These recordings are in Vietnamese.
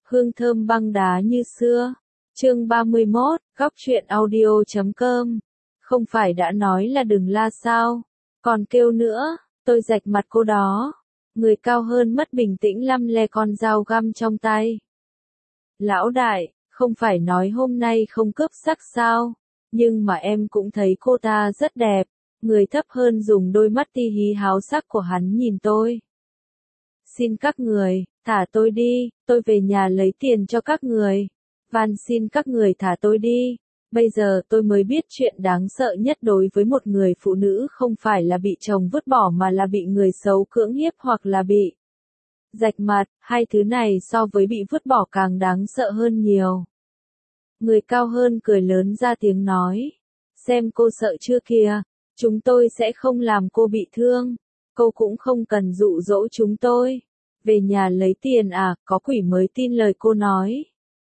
hương thơm băng đá như xưa. Chương 31, góc truyện audio.com. Không phải đã nói là đừng la sao? Còn kêu nữa, tôi rạch mặt cô đó. Người cao hơn mất bình tĩnh lăm le con dao găm trong tay. Lão đại, không phải nói hôm nay không cướp sắc sao? Nhưng mà em cũng thấy cô ta rất đẹp. Người thấp hơn dùng đôi mắt ti hí háo sắc của hắn nhìn tôi. Xin các người, thả tôi đi, tôi về nhà lấy tiền cho các người. Van xin các người thả tôi đi. Bây giờ tôi mới biết chuyện đáng sợ nhất đối với một người phụ nữ không phải là bị chồng vứt bỏ mà là bị người xấu cưỡng hiếp hoặc là bị rạch mặt, hai thứ này so với bị vứt bỏ càng đáng sợ hơn nhiều. Người cao hơn cười lớn ra tiếng nói. Xem cô sợ chưa kìa, chúng tôi sẽ không làm cô bị thương. Cô cũng không cần dụ dỗ chúng tôi. Về nhà lấy tiền à, có quỷ mới tin lời cô nói.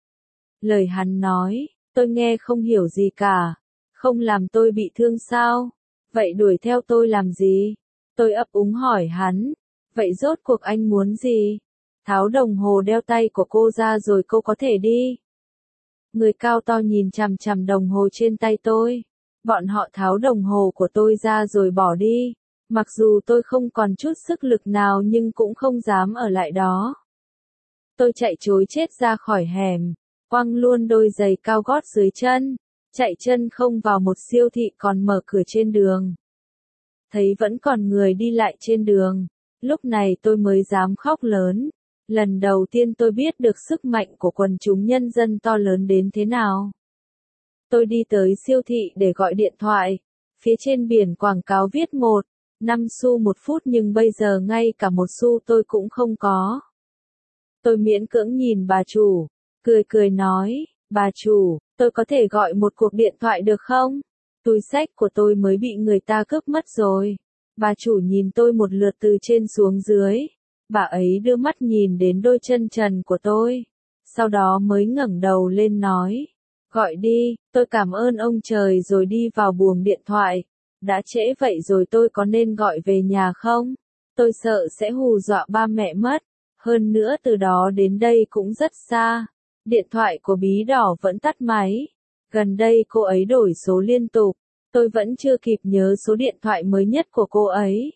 Lời hắn nói, tôi nghe không hiểu gì cả. Không làm tôi bị thương sao? Vậy đuổi theo tôi làm gì? Tôi ấp úng hỏi hắn. Vậy rốt cuộc anh muốn gì? Tháo đồng hồ đeo tay của cô ra rồi cô có thể đi. Người cao to nhìn chằm chằm đồng hồ trên tay tôi. Bọn họ tháo đồng hồ của tôi ra rồi bỏ đi. Mặc dù tôi không còn chút sức lực nào nhưng cũng không dám ở lại đó. Tôi chạy trối chết ra khỏi hẻm, quăng luôn đôi giày cao gót dưới chân, chạy chân không vào một siêu thị còn mở cửa trên đường. Thấy vẫn còn người đi lại trên đường, lúc này tôi mới dám khóc lớn. Lần đầu tiên tôi biết được sức mạnh của quần chúng nhân dân to lớn đến thế nào. Tôi đi tới siêu thị để gọi điện thoại, phía trên biển quảng cáo viết 5 xu 1 phút nhưng bây giờ ngay cả 1 xu tôi cũng không có. Tôi miễn cưỡng nhìn bà chủ, cười nói, bà chủ, tôi có thể gọi một cuộc điện thoại được không? Túi xách của tôi mới bị người ta cướp mất rồi. Bà chủ nhìn tôi một lượt từ trên xuống dưới. Bà ấy đưa mắt nhìn đến đôi chân trần của tôi. Sau đó mới ngẩng đầu lên nói. Gọi đi, tôi cảm ơn ông trời rồi đi vào buồng điện thoại. Đã trễ vậy rồi tôi có nên gọi về nhà không? Tôi sợ sẽ hù dọa ba mẹ mất. Hơn nữa từ đó đến đây cũng rất xa. Điện thoại của bí đỏ vẫn tắt máy. Gần đây cô ấy đổi số liên tục. Tôi vẫn chưa kịp nhớ số điện thoại mới nhất của cô ấy.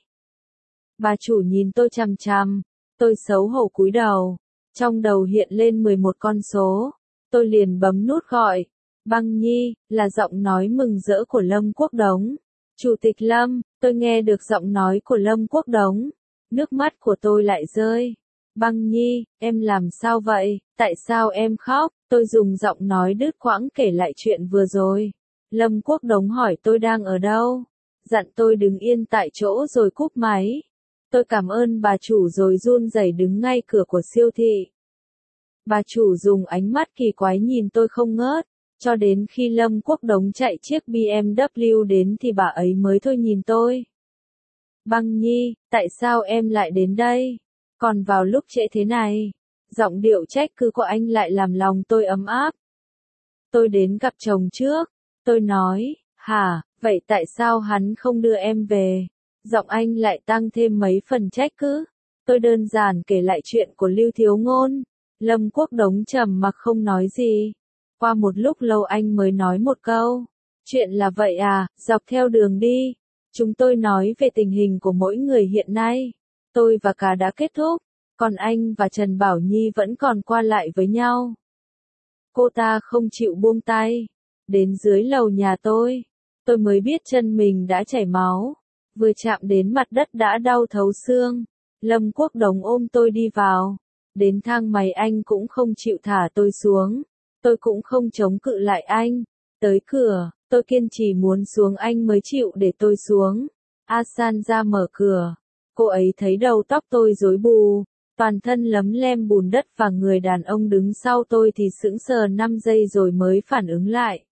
Bà chủ nhìn tôi chằm chằm. Tôi xấu hổ cúi đầu. Trong đầu hiện lên 11 con số. Tôi liền bấm nút gọi. Băng Nhi, là giọng nói mừng rỡ của Lâm Quốc Đống. Chủ tịch Lâm, tôi nghe được giọng nói của Lâm Quốc Đống. Nước mắt của tôi lại rơi. Băng Nhi, em làm sao vậy? Tại sao em khóc? Tôi dùng giọng nói đứt quãng kể lại chuyện vừa rồi. Lâm Quốc Đống hỏi tôi đang ở đâu. Dặn tôi đứng yên tại chỗ rồi cúp máy. Tôi cảm ơn bà chủ rồi run rẩy đứng ngay cửa của siêu thị. Bà chủ dùng ánh mắt kỳ quái nhìn tôi không ngớt. Cho đến khi Lâm Quốc Đống chạy chiếc BMW đến thì bà ấy mới thôi nhìn tôi. Băng Nhi, tại sao em lại đến đây? Còn vào lúc trễ thế này, giọng điệu trách cứ của anh lại làm lòng tôi ấm áp. Tôi đến gặp chồng trước. Tôi nói, hả, vậy tại sao hắn không đưa em về? Giọng anh lại tăng thêm mấy phần trách cứ. Tôi đơn giản kể lại chuyện của Lưu Thiếu Ngôn. Lâm Quốc Đống trầm mặc không nói gì. Qua một lúc lâu anh mới nói một câu. Chuyện là vậy à, dọc theo đường đi. Chúng tôi nói về tình hình của mỗi người hiện nay. Tôi và Cá đã kết thúc. Còn anh và Trần Bảo Nhi vẫn còn qua lại với nhau. Cô ta không chịu buông tay. Đến dưới lầu nhà tôi mới biết chân mình đã chảy máu. Vừa chạm đến mặt đất đã đau thấu xương. Lâm Quốc Đống ôm tôi đi vào. Đến thang máy anh cũng không chịu thả tôi xuống. Tôi cũng không chống cự lại anh. Tới cửa, tôi kiên trì muốn xuống anh mới chịu để tôi xuống. Asan ra mở cửa. Cô ấy thấy đầu tóc tôi rối bù. Toàn thân lấm lem bùn đất và người đàn ông đứng sau tôi thì sững sờ 5 giây rồi mới phản ứng lại.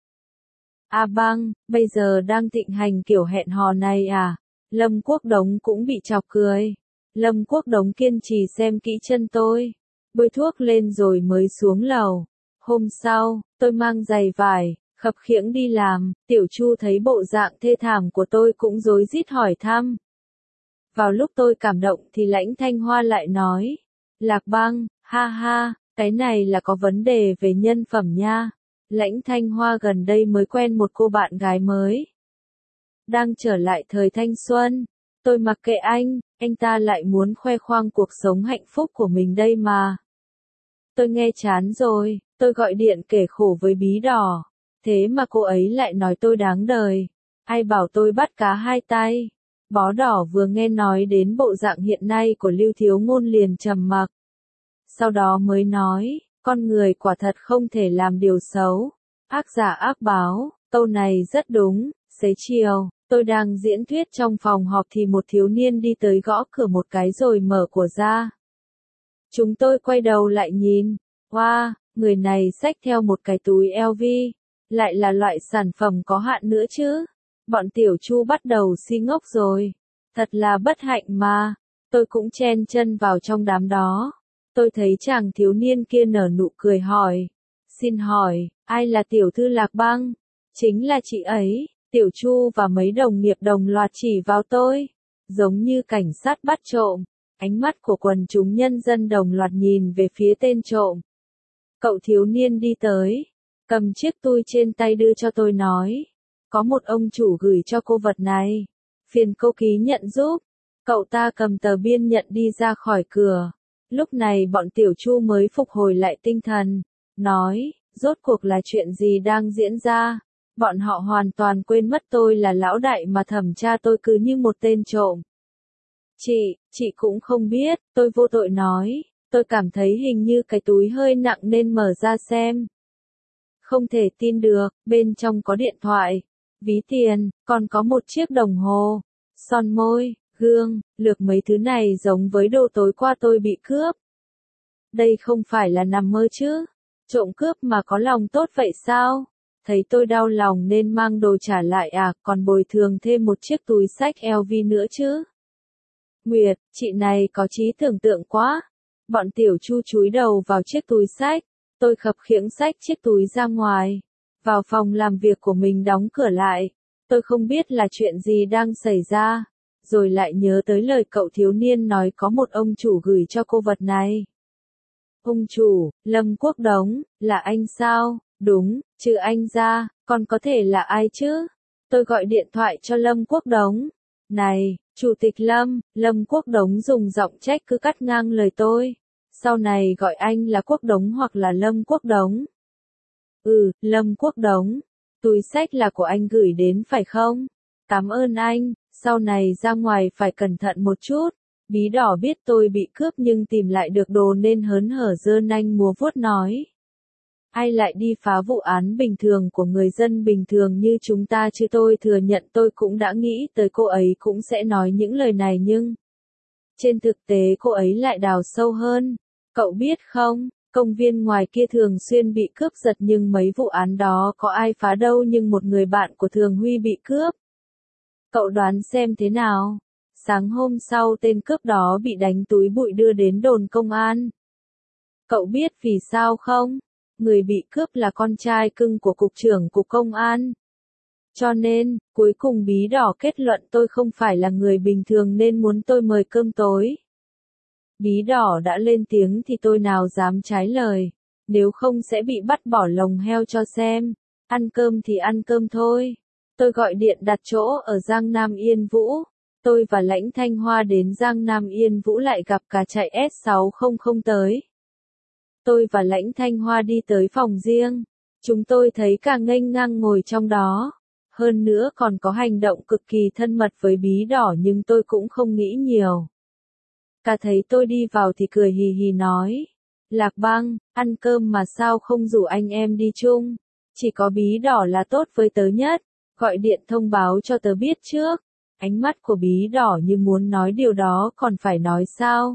A Băng, bây giờ đang thịnh hành kiểu hẹn hò này à? Lâm Quốc Đống cũng bị chọc cười. Lâm Quốc Đống kiên trì xem kỹ chân tôi. Bôi thuốc lên rồi mới xuống lầu. Hôm sau, tôi mang giày vải, khập khiễng đi làm. Tiểu Chu thấy bộ dạng thê thảm của tôi cũng rối rít hỏi thăm. Vào lúc tôi cảm động thì Lãnh Thanh Hoa lại nói. Lạc Băng, ha ha, Cái này là có vấn đề về nhân phẩm nha. Lãnh Thanh Hoa gần đây mới quen một cô bạn gái mới. Đang trở lại thời thanh xuân. Tôi mặc kệ anh ta lại muốn khoe khoang cuộc sống hạnh phúc của mình đây mà. Tôi nghe chán rồi, tôi gọi điện kể khổ với Bí Đỏ. Thế mà cô ấy lại nói tôi đáng đời. Ai bảo tôi bắt cá hai tay. Bó Đỏ vừa nghe nói đến bộ dạng hiện nay của Lưu Thiếu Ngôn liền trầm mặc. Sau đó mới nói, con người quả thật không thể làm điều xấu. Ác giả ác báo, câu này rất đúng. Xế chiều, tôi đang diễn thuyết trong phòng họp thì một thiếu niên đi tới gõ cửa một cái rồi mở của ra. Chúng tôi quay đầu lại nhìn. Wow, người này xách theo một cái túi LV. Lại là loại sản phẩm có hạn nữa chứ. Bọn Tiểu Chu bắt đầu si ngốc rồi. Thật là bất hạnh mà. Tôi cũng chen chân vào trong đám đó. Tôi thấy chàng thiếu niên kia nở nụ cười hỏi. Xin hỏi, ai là tiểu thư Lạc Băng? Chính là chị ấy. Tiểu Chu và mấy đồng nghiệp đồng loạt chỉ vào tôi. Giống như cảnh sát bắt trộm. Ánh mắt của quần chúng nhân dân đồng loạt nhìn về phía tên trộm. Cậu thiếu niên đi tới. Cầm chiếc túi trên tay đưa cho tôi nói. Có một ông chủ gửi cho cô vật này. Phiền cô ký nhận giúp. Cậu ta cầm tờ biên nhận đi ra khỏi cửa. Lúc này bọn Tiểu Chu mới phục hồi lại tinh thần. Nói, rốt cuộc là chuyện gì đang diễn ra? Bọn họ hoàn toàn quên mất tôi là lão đại mà thẩm tra tôi cứ như một tên trộm. Chị cũng không biết, tôi vô tội nói. Tôi cảm thấy hình như cái túi hơi nặng nên mở ra xem. Không thể tin được, bên trong có điện thoại, ví tiền, còn có một chiếc đồng hồ, son môi, gương, lược mấy thứ này giống với đồ tối qua tôi bị cướp. Đây không phải là nằm mơ chứ? Trộm cướp mà có lòng tốt vậy sao? Thấy tôi đau lòng nên mang đồ trả lại à, còn bồi thường thêm một chiếc túi xách LV nữa chứ? Nguyệt, chị này có trí tưởng tượng quá. Bọn Tiểu Chu chúi đầu vào chiếc túi xách. Tôi khập khiễng xách chiếc túi ra ngoài. Vào phòng làm việc của mình đóng cửa lại. Tôi không biết là chuyện gì đang xảy ra. Rồi lại nhớ tới lời cậu thiếu niên nói có một ông chủ gửi cho cô vật này. Ông chủ, Lâm Quốc Đống, là anh sao? Đúng, trừ anh ra, còn có thể là ai chứ? Tôi gọi điện thoại cho Lâm Quốc Đống. Này, Chủ tịch Lâm Quốc Đống dùng giọng trách cứ cắt ngang lời tôi. Sau này gọi anh là Quốc Đống hoặc là Lâm Quốc Đống. Lâm Quốc Đống. Túi xách là của anh gửi đến phải không? Cảm ơn anh, sau này ra ngoài phải cẩn thận một chút. Bí Đỏ biết tôi bị cướp nhưng tìm lại được đồ nên hớn hở giơ nanh múa vuốt nói. Ai lại đi phá vụ án bình thường của người dân bình thường như chúng ta chứ? Tôi thừa nhận tôi cũng đã nghĩ tới cô ấy cũng sẽ nói những lời này nhưng trên thực tế cô ấy lại đào sâu hơn. Cậu biết không, công viên ngoài kia thường xuyên bị cướp giật nhưng mấy vụ án đó có ai phá đâu nhưng một người bạn của Thường Huy bị cướp. Cậu đoán xem thế nào? Sáng hôm sau tên cướp đó bị đánh túi bụi đưa đến đồn công an. Cậu biết vì sao không? Người bị cướp là con trai cưng của cục trưởng cục công an. Cho nên, cuối cùng Bí Đỏ kết luận tôi không phải là người bình thường nên muốn tôi mời cơm tối. Bí Đỏ đã lên tiếng thì tôi nào dám trái lời, nếu không sẽ bị bắt bỏ lồng heo cho xem. Ăn cơm thì ăn cơm thôi. Tôi gọi điện đặt chỗ ở Giang Nam Yên Vũ. Tôi và Lãnh Thanh Hoa đến Giang Nam Yên Vũ lại gặp cả chạy S600 tới. Tôi và Lãnh Thanh Hoa đi tới phòng riêng. Chúng tôi thấy cả nghênh ngang ngồi trong đó. Hơn nữa còn có hành động cực kỳ thân mật với Bí Đỏ nhưng tôi cũng không nghĩ nhiều. Cả thấy tôi đi vào thì cười hì hì nói. Lạc Băng, ăn cơm mà sao không rủ anh em đi chung? Chỉ có Bí Đỏ là tốt với tớ nhất. Gọi điện thông báo cho tớ biết trước. Ánh mắt của Bí Đỏ như muốn nói điều đó còn phải nói sao?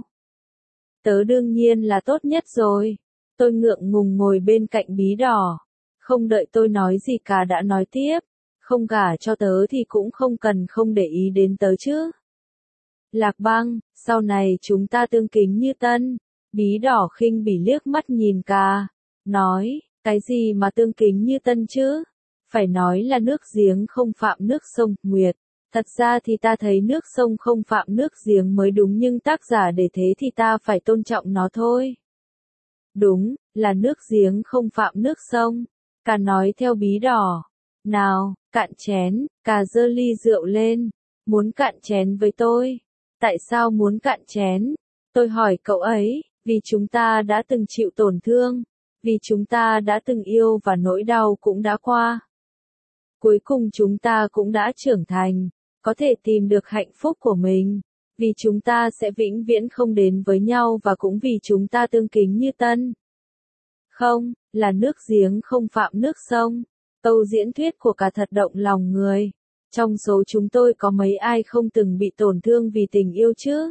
Tớ đương nhiên là tốt nhất rồi. Tôi ngượng ngùng ngồi bên cạnh Bí Đỏ. Không đợi tôi nói gì cả đã nói tiếp. Không gả cho tớ thì cũng không cần không để ý đến tớ chứ. Lạc Băng, sau này chúng ta tương kính như tân. Bí Đỏ khinh bỉ liếc mắt nhìn ca. Nói, cái gì mà tương kính như tân chứ? Phải nói là nước giếng không phạm nước sông, Nguyệt. Thật ra thì ta thấy nước sông không phạm nước giếng mới đúng nhưng tác giả để thế thì ta phải tôn trọng nó thôi. Đúng, là nước giếng không phạm nước sông. Cà nói theo Bí Đỏ. Nào, cạn chén, Cà giơ ly rượu lên. Muốn cạn chén với tôi. Tại sao muốn cạn chén? Tôi hỏi cậu ấy, vì chúng ta đã từng chịu tổn thương. Vì chúng ta đã từng yêu và nỗi đau cũng đã qua. Cuối cùng chúng ta cũng đã trưởng thành, có thể tìm được hạnh phúc của mình. Vì chúng ta sẽ vĩnh viễn không đến với nhau và cũng vì chúng ta tương kính như tân. Không, là nước giếng không phạm nước sông. Câu diễn thuyết của Cà thật động lòng người. Trong số chúng tôi có mấy ai không từng bị tổn thương vì tình yêu chứ?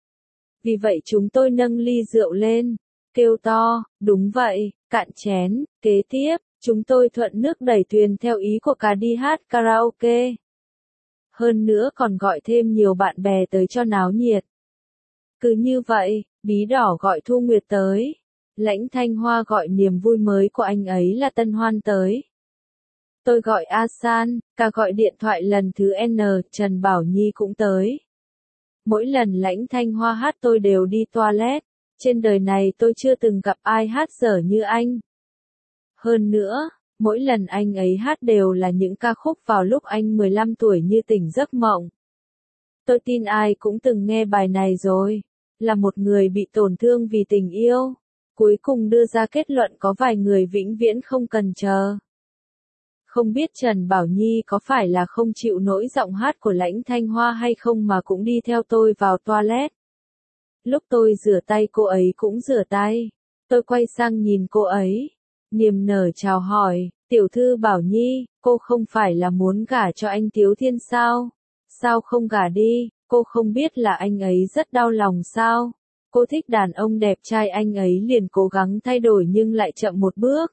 Vì vậy chúng tôi nâng ly rượu lên, kêu to, đúng vậy, cạn chén. Kế tiếp, chúng tôi thuận nước đẩy thuyền theo ý của Cà đi hát karaoke. Hơn nữa còn gọi thêm nhiều bạn bè tới cho náo nhiệt. Cứ như vậy, Bí Đỏ gọi Thu Nguyệt tới. Lãnh Thanh Hoa gọi niềm vui mới của anh ấy là Tân Hoan tới. Tôi gọi A San, Cà gọi điện thoại lần thứ N, Trần Bảo Nhi cũng tới. Mỗi lần Lãnh Thanh Hoa hát tôi đều đi toilet. Trên đời này tôi chưa từng gặp ai hát dở như anh. Hơn nữa, mỗi lần anh ấy hát đều là những ca khúc vào lúc anh 15 tuổi như tỉnh giấc mộng. Tôi tin ai cũng từng nghe bài này rồi. Là một người bị tổn thương vì tình yêu. Cuối cùng đưa ra kết luận có vài người vĩnh viễn không cần chờ. Không biết Trần Bảo Nhi có phải là không chịu nổi giọng hát của Lãnh Thanh Hoa hay không mà cũng đi theo tôi vào toilet. Lúc tôi rửa tay cô ấy cũng rửa tay. Tôi quay sang nhìn cô ấy. Niềm nở chào hỏi, tiểu thư Bảo Nhi, cô không phải là muốn gả cho anh Tiếu Thiên sao? Sao không gả đi, cô không biết là anh ấy rất đau lòng sao? Cô thích đàn ông đẹp trai anh ấy liền cố gắng thay đổi nhưng lại chậm một bước.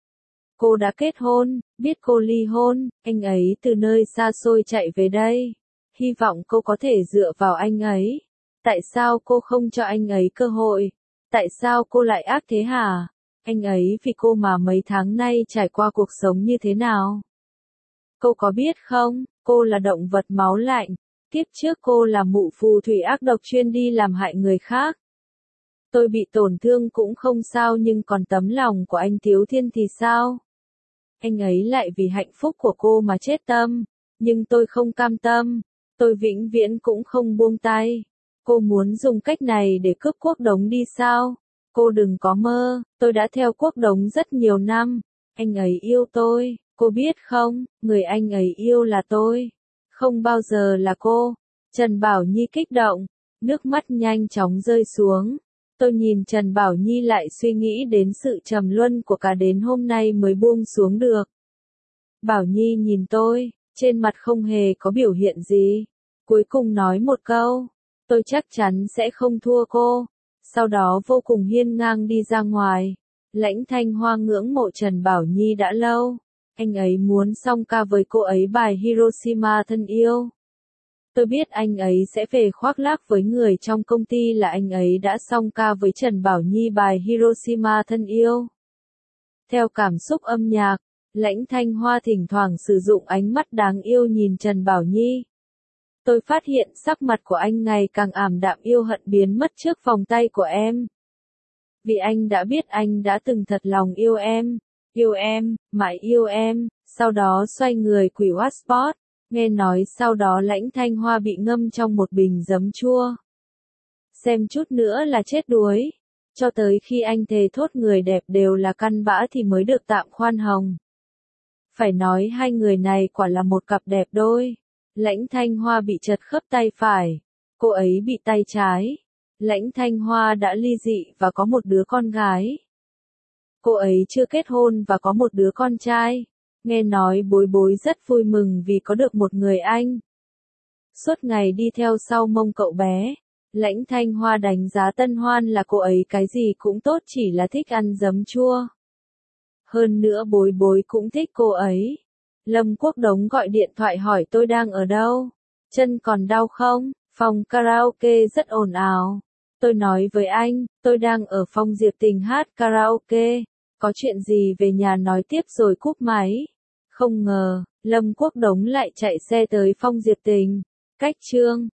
Cô đã kết hôn, biết cô ly hôn, anh ấy từ nơi xa xôi chạy về đây. Hy vọng cô có thể dựa vào anh ấy. Tại sao cô không cho anh ấy cơ hội? Tại sao cô lại ác thế hả? Anh ấy vì cô mà mấy tháng nay trải qua cuộc sống như thế nào? Cô có biết không, cô là động vật máu lạnh. Kiếp trước cô là mụ phù thủy ác độc chuyên đi làm hại người khác. Tôi bị tổn thương cũng không sao nhưng còn tấm lòng của anh Tiếu Thiên thì sao? Anh ấy lại vì hạnh phúc của cô mà chết tâm. Nhưng tôi không cam tâm. Tôi vĩnh viễn cũng không buông tay. Cô muốn dùng cách này để cướp Quốc Đống đi sao? Cô đừng có mơ, tôi đã theo Quốc Đống rất nhiều năm. Anh ấy yêu tôi, cô biết không, người anh ấy yêu là tôi. Không bao giờ là cô. Trần Bảo Nhi kích động, nước mắt nhanh chóng rơi xuống. Tôi nhìn Trần Bảo Nhi lại suy nghĩ đến sự trầm luân của Cà đến hôm nay mới buông xuống được. Bảo Nhi nhìn tôi, trên mặt không hề có biểu hiện gì. Cuối cùng nói một câu, tôi chắc chắn sẽ không thua cô. Sau đó vô cùng hiên ngang đi ra ngoài. Lãnh Thanh Hoa ngưỡng mộ Trần Bảo Nhi đã lâu. Anh ấy muốn song ca với cô ấy bài Hiroshima thân yêu. Tôi biết anh ấy sẽ về khoác lác với người trong công ty là anh ấy đã song ca với Trần Bảo Nhi bài Hiroshima thân yêu. Theo cảm xúc âm nhạc, Lãnh Thanh Hoa thỉnh thoảng sử dụng ánh mắt đáng yêu nhìn Trần Bảo Nhi. Tôi phát hiện sắc mặt của anh ngày càng ảm đạm yêu hận biến mất trước vòng tay của em. Vì anh đã biết anh đã từng thật lòng yêu em, mãi yêu em, sau đó xoay người quỷ Watspot. Nghe nói sau đó Lãnh Thanh Hoa bị ngâm trong một bình giấm chua. Xem chút nữa là chết đuối. Cho tới khi anh thề thốt người đẹp đều là căn bã thì mới được tạm khoan hồng. Phải nói hai người này quả là một cặp đẹp đôi. Lãnh Thanh Hoa bị trật khớp tay phải. Cô ấy bị tay trái. Lãnh Thanh Hoa đã ly dị và có một đứa con gái. Cô ấy chưa kết hôn và có một đứa con trai. Nghe nói Bối Bối rất vui mừng vì có được một người anh. Suốt ngày đi theo sau mông cậu bé. Lãnh Thanh Hoa đánh giá Tân Hoan là cô ấy cái gì cũng tốt chỉ là thích ăn giấm chua. Hơn nữa Bối Bối cũng thích cô ấy. Lâm Quốc Đống gọi điện thoại hỏi tôi đang ở đâu. Chân còn đau không? Phòng karaoke rất ồn ào. Tôi nói với anh, tôi đang ở phòng Diệp Tình hát karaoke. Có chuyện gì về nhà nói tiếp rồi cúp máy. Không ngờ, Lâm Quốc Đống lại chạy xe tới phòng Diệp Tình. Cách chương